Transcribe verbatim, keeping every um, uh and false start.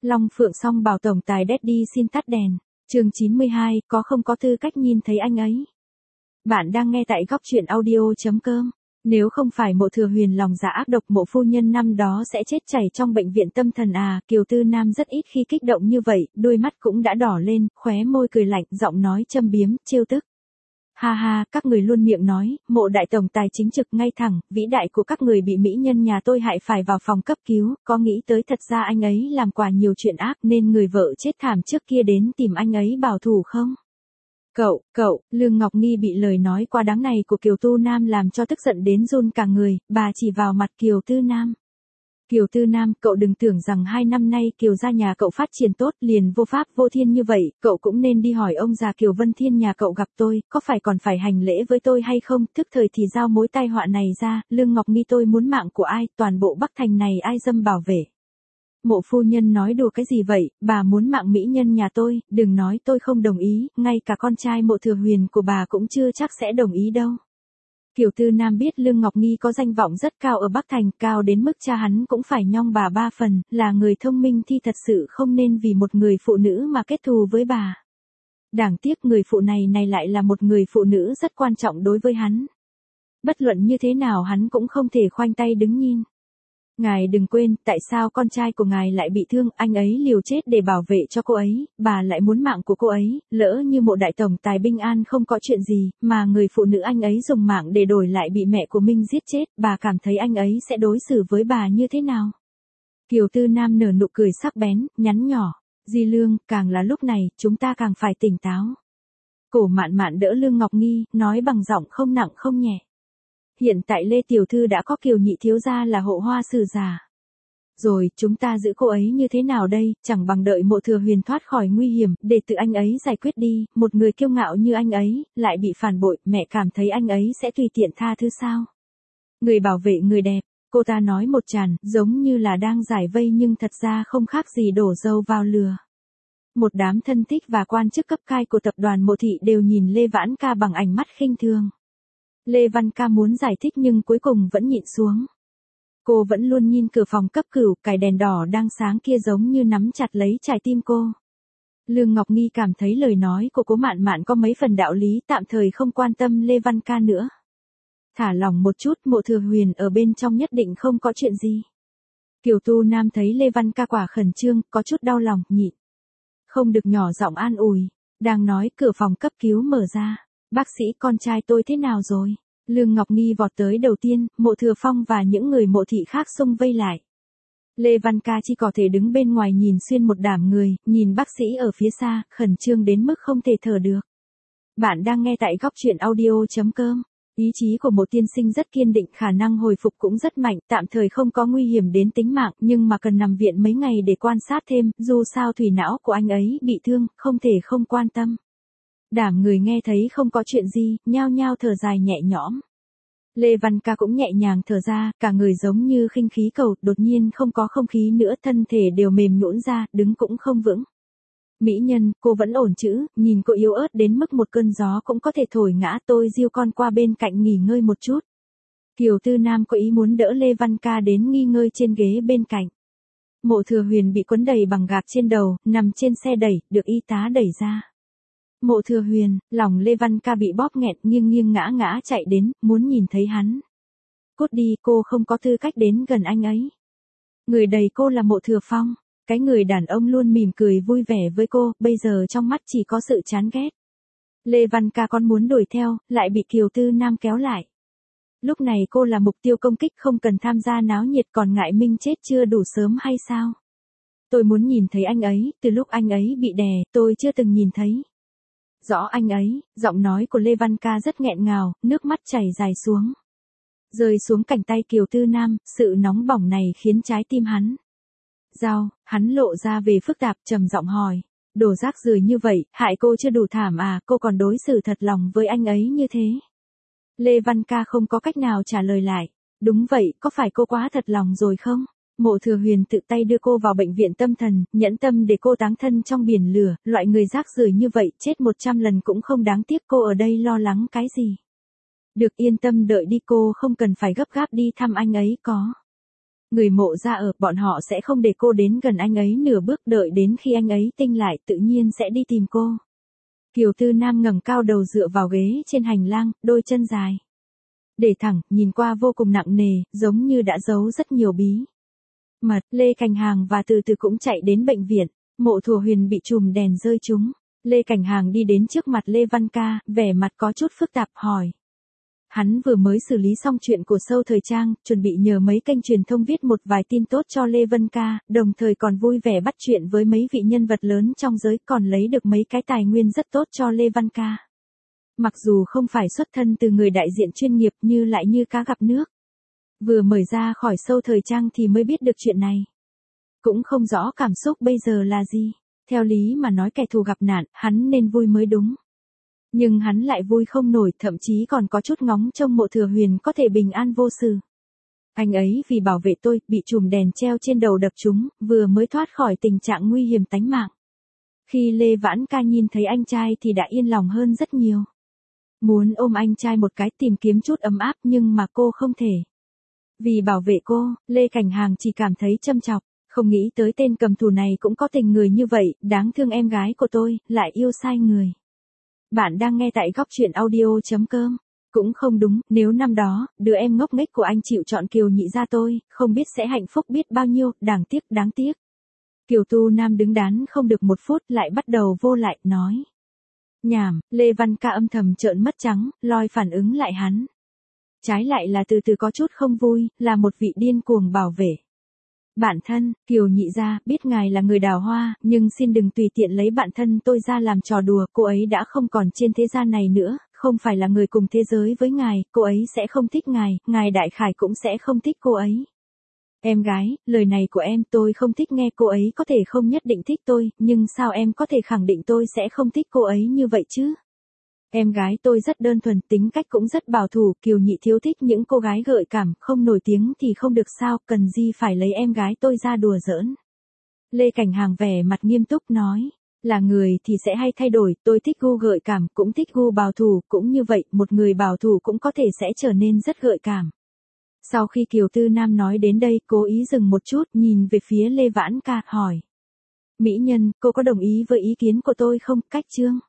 Long Phượng Song bảo tổng tài Daddy xin tắt đèn. Chương chín mươi hai, có không có tư cách nhìn thấy anh ấy. Bạn đang nghe tại góc truyện audio.com. Nếu không phải Mộ Thừa Huyền lòng dạ ác độc, Mộ phu nhân năm đó sẽ chết chảy trong bệnh viện tâm thần à. Kiều Tư Nam rất ít khi kích động như vậy, đôi mắt cũng đã đỏ lên, khóe môi cười lạnh, giọng nói châm biếm, trêu tức. Ha ha, các người luôn miệng nói, Mộ đại tổng tài chính trực ngay thẳng, vĩ đại của các người bị mỹ nhân nhà tôi hại phải vào phòng cấp cứu, có nghĩ tới thật ra anh ấy làm quả nhiều chuyện ác nên người vợ chết thảm trước kia đến tìm anh ấy bảo thủ không? Cậu, cậu, Lương Ngọc Nghi bị lời nói quá đáng này của Kiều Tư Nam làm cho tức giận đến run cả người, bà chỉ vào mặt Kiều Tư Nam. Kiều Tư Nam, cậu đừng tưởng rằng hai năm nay Kiều gia nhà cậu phát triển tốt, liền vô pháp vô thiên như vậy, cậu cũng nên đi hỏi ông già Kiều Vân Thiên nhà cậu gặp tôi, có phải còn phải hành lễ với tôi hay không, thức thời thì giao mối tai họa này ra, Lương Ngọc Nghi tôi muốn mạng của ai, toàn bộ Bắc Thành này ai dâm bảo vệ. Mộ phu nhân nói đùa cái gì vậy, bà muốn mạng mỹ nhân nhà tôi, đừng nói tôi không đồng ý, ngay cả con trai Mộ Thừa Huyền của bà cũng chưa chắc sẽ đồng ý đâu. Kiều Tư Nam biết Lương Ngọc Nghi có danh vọng rất cao ở Bắc Thành, cao đến mức cha hắn cũng phải nhong bà ba phần, là người thông minh thì thật sự không nên vì một người phụ nữ mà kết thù với bà. Đáng tiếc người phụ này này lại là một người phụ nữ rất quan trọng đối với hắn. Bất luận như thế nào hắn cũng không thể khoanh tay đứng nhìn. Ngài đừng quên, tại sao con trai của ngài lại bị thương, anh ấy liều chết để bảo vệ cho cô ấy, bà lại muốn mạng của cô ấy, lỡ như Mộ đại tổng tài bình an không có chuyện gì, mà người phụ nữ anh ấy dùng mạng để đổi lại bị mẹ của Minh giết chết, bà cảm thấy anh ấy sẽ đối xử với bà như thế nào? Kiều Tư Nam nở nụ cười sắc bén, nhắn nhỏ, Di Lương, càng là lúc này, chúng ta càng phải tỉnh táo. Cổ Mạn Mạn đỡ Lương Ngọc Nghi, nói bằng giọng không nặng không nhẹ. Hiện tại Lê Tiểu Thư đã có Kiều nhị thiếu gia là hộ hoa sử giả. Rồi, chúng ta giữ cô ấy như thế nào đây, chẳng bằng đợi Mộ Thừa Huyền thoát khỏi nguy hiểm, để tự anh ấy giải quyết đi, một người kiêu ngạo như anh ấy, lại bị phản bội, mẹ cảm thấy anh ấy sẽ tùy tiện tha thứ sao? Người bảo vệ người đẹp, cô ta nói một tràn, giống như là đang giải vây nhưng thật ra không khác gì đổ dầu vào lửa. Một đám thân thích và quan chức cấp cao của tập đoàn Mộ Thị đều nhìn Lê Vãn Ca bằng ánh mắt khinh thường. Lê Văn Ca muốn giải thích nhưng cuối cùng vẫn nhịn xuống. Cô vẫn luôn nhìn cửa phòng cấp cứu, cái đèn đỏ đang sáng kia giống như nắm chặt lấy trái tim cô. Lương Ngọc Nghi cảm thấy lời nói của Cố Mạn Mạn có mấy phần đạo lý, tạm thời không quan tâm Lê Văn Ca nữa. Thả lòng một chút, Mộ Thừa Huyền ở bên trong nhất định không có chuyện gì. Kiều Tu Nam thấy Lê Văn Ca quả khẩn trương, có chút đau lòng, nhịn. Không được nhỏ giọng an ủi. Đang nói, cửa phòng cấp cứu mở ra. Bác sĩ, con trai tôi thế nào rồi? Lương Ngọc Nghi vọt tới đầu tiên, Mộ Thừa Phong và những người Mộ Thị khác xung vây lại. Lê Văn Ca chỉ có thể đứng bên ngoài nhìn xuyên một đám người, nhìn bác sĩ ở phía xa, khẩn trương đến mức không thể thở được. Bạn đang nghe tại góc truyện audio.com. Ý chí của Mộ tiên sinh rất kiên định, khả năng hồi phục cũng rất mạnh, tạm thời không có nguy hiểm đến tính mạng, nhưng mà cần nằm viện mấy ngày để quan sát thêm, dù sao thủy não của anh ấy bị thương, không thể không quan tâm. Đám người nghe thấy không có chuyện gì, nhao nhao thở dài nhẹ nhõm. Lê Văn Ca cũng nhẹ nhàng thở ra, cả người giống như khinh khí cầu, đột nhiên không có không khí nữa, thân thể đều mềm nhũn ra, đứng cũng không vững. Mỹ nhân, cô vẫn ổn chứ, nhìn cô yếu ớt đến mức một cơn gió cũng có thể thổi ngã, tôi dìu con qua bên cạnh nghỉ ngơi một chút. Kiều Tư Nam có ý muốn đỡ Lê Văn Ca đến nghỉ ngơi trên ghế bên cạnh. Mộ Thừa Huyền bị quấn đầy bằng gạc trên đầu, nằm trên xe đẩy, được y tá đẩy ra. Mộ Thừa Huyền, lòng Lê Văn Ca bị bóp nghẹt, nghiêng nghiêng ngã ngã chạy đến, muốn nhìn thấy hắn. Cút đi, cô không có tư cách đến gần anh ấy. Người đầy cô là Mộ Thừa Phong, cái người đàn ông luôn mỉm cười vui vẻ với cô, bây giờ trong mắt chỉ có sự chán ghét. Lê Văn Ca còn muốn đuổi theo, lại bị Kiều Tư Nam kéo lại. Lúc này cô là mục tiêu công kích, không cần tham gia náo nhiệt, còn ngại Minh chết chưa đủ sớm hay sao? Tôi muốn nhìn thấy anh ấy, từ lúc anh ấy bị đè, tôi chưa từng nhìn thấy. Rõ anh ấy, giọng nói của Lê Văn Ca rất nghẹn ngào, nước mắt chảy dài xuống. Rơi xuống cánh tay Kiều Tư Nam, sự nóng bỏng này khiến trái tim hắn. Giao, hắn lộ ra về phức tạp, trầm giọng hỏi. Đồ rác rưởi như vậy, hại cô chưa đủ thảm à, cô còn đối xử thật lòng với anh ấy như thế. Lê Văn Ca không có cách nào trả lời lại. Đúng vậy, có phải cô quá thật lòng rồi không? Mộ Thừa Huyền tự tay đưa cô vào bệnh viện tâm thần, nhẫn tâm để cô táng thân trong biển lửa, loại người rác rưởi như vậy, chết một trăm lần cũng không đáng tiếc, cô ở đây lo lắng cái gì. Được, yên tâm đợi đi, cô không cần phải gấp gáp đi thăm anh ấy có. Người Mộ gia ở, bọn họ sẽ không để cô đến gần anh ấy nửa bước, đợi đến khi anh ấy tinh lại tự nhiên sẽ đi tìm cô. Kiều Tư Nam ngẩng cao đầu dựa vào ghế trên hành lang, đôi chân dài để thẳng, nhìn qua vô cùng nặng nề, giống như đã giấu rất nhiều bí mật. Lê Cảnh Hàng và Từ Từ cũng chạy đến bệnh viện. Mộ Thùa Huyền bị chùm đèn rơi trúng. Lê Cảnh Hàng đi đến trước mặt Lê Văn Ca, vẻ mặt có chút phức tạp hỏi. Hắn vừa mới xử lý xong chuyện của Sâu Thời Trang, chuẩn bị nhờ mấy kênh truyền thông viết một vài tin tốt cho Lê Văn Ca, đồng thời còn vui vẻ bắt chuyện với mấy vị nhân vật lớn trong giới, còn lấy được mấy cái tài nguyên rất tốt cho Lê Văn Ca. Mặc dù không phải xuất thân từ người đại diện chuyên nghiệp như lại như cá gặp nước. Vừa mời ra khỏi Sâu Thời Trang thì mới biết được chuyện này. Cũng không rõ cảm xúc bây giờ là gì. Theo lý mà nói kẻ thù gặp nạn, hắn nên vui mới đúng. Nhưng hắn lại vui không nổi, thậm chí còn có chút ngóng trông Mộ Thừa Huyền có thể bình an vô sự. Anh ấy vì bảo vệ tôi, bị chùm đèn treo trên đầu đập trúng, vừa mới thoát khỏi tình trạng nguy hiểm tánh mạng. Khi Lê Vãn Ca nhìn thấy anh trai thì đã yên lòng hơn rất nhiều. Muốn ôm anh trai một cái, tìm kiếm chút ấm áp, nhưng mà cô không thể. Vì bảo vệ cô, Lê Cảnh Hàng chỉ cảm thấy châm chọc, không nghĩ tới tên cầm thù này cũng có tình người như vậy, đáng thương em gái của tôi, lại yêu sai người. Bạn đang nghe tại góc truyện audio chấm com. Cũng không đúng, nếu năm đó, đứa em ngốc nghếch của anh chịu chọn Kiều Nhị gia tôi, không biết sẽ hạnh phúc biết bao nhiêu, đáng tiếc, đáng tiếc. Kiều Tu Nam đứng đắn không được một phút lại bắt đầu vô lại, nói. Nhảm, Lê Văn Ca âm thầm trợn mắt trắng, loi phản ứng lại hắn. Trái lại là Từ Từ có chút không vui, là một vị điên cuồng bảo vệ. Bạn thân, Kiều Nhị gia, biết ngài là người đào hoa, nhưng xin đừng tùy tiện lấy bạn thân tôi ra làm trò đùa, cô ấy đã không còn trên thế gian này nữa, không phải là người cùng thế giới với ngài, cô ấy sẽ không thích ngài, ngài Đại Khải cũng sẽ không thích cô ấy. Em gái, lời này của em tôi không thích nghe, cô ấy có thể không nhất định thích tôi, nhưng sao em có thể khẳng định tôi sẽ không thích cô ấy như vậy chứ? Em gái tôi rất đơn thuần, tính cách cũng rất bảo thủ, Kiều Nhị thiếu thích những cô gái gợi cảm, không nổi tiếng thì không được sao, cần gì phải lấy em gái tôi ra đùa giỡn. Lê Cảnh Hàng vẻ mặt nghiêm túc nói, là người thì sẽ hay thay đổi, tôi thích gu gợi cảm, cũng thích gu bảo thủ, cũng như vậy, một người bảo thủ cũng có thể sẽ trở nên rất gợi cảm. Sau khi Kiều Tư Nam nói đến đây, cố ý dừng một chút, nhìn về phía Lê Vãn Ca, hỏi. Mỹ nhân, cô có đồng ý với ý kiến của tôi không? Cách chương.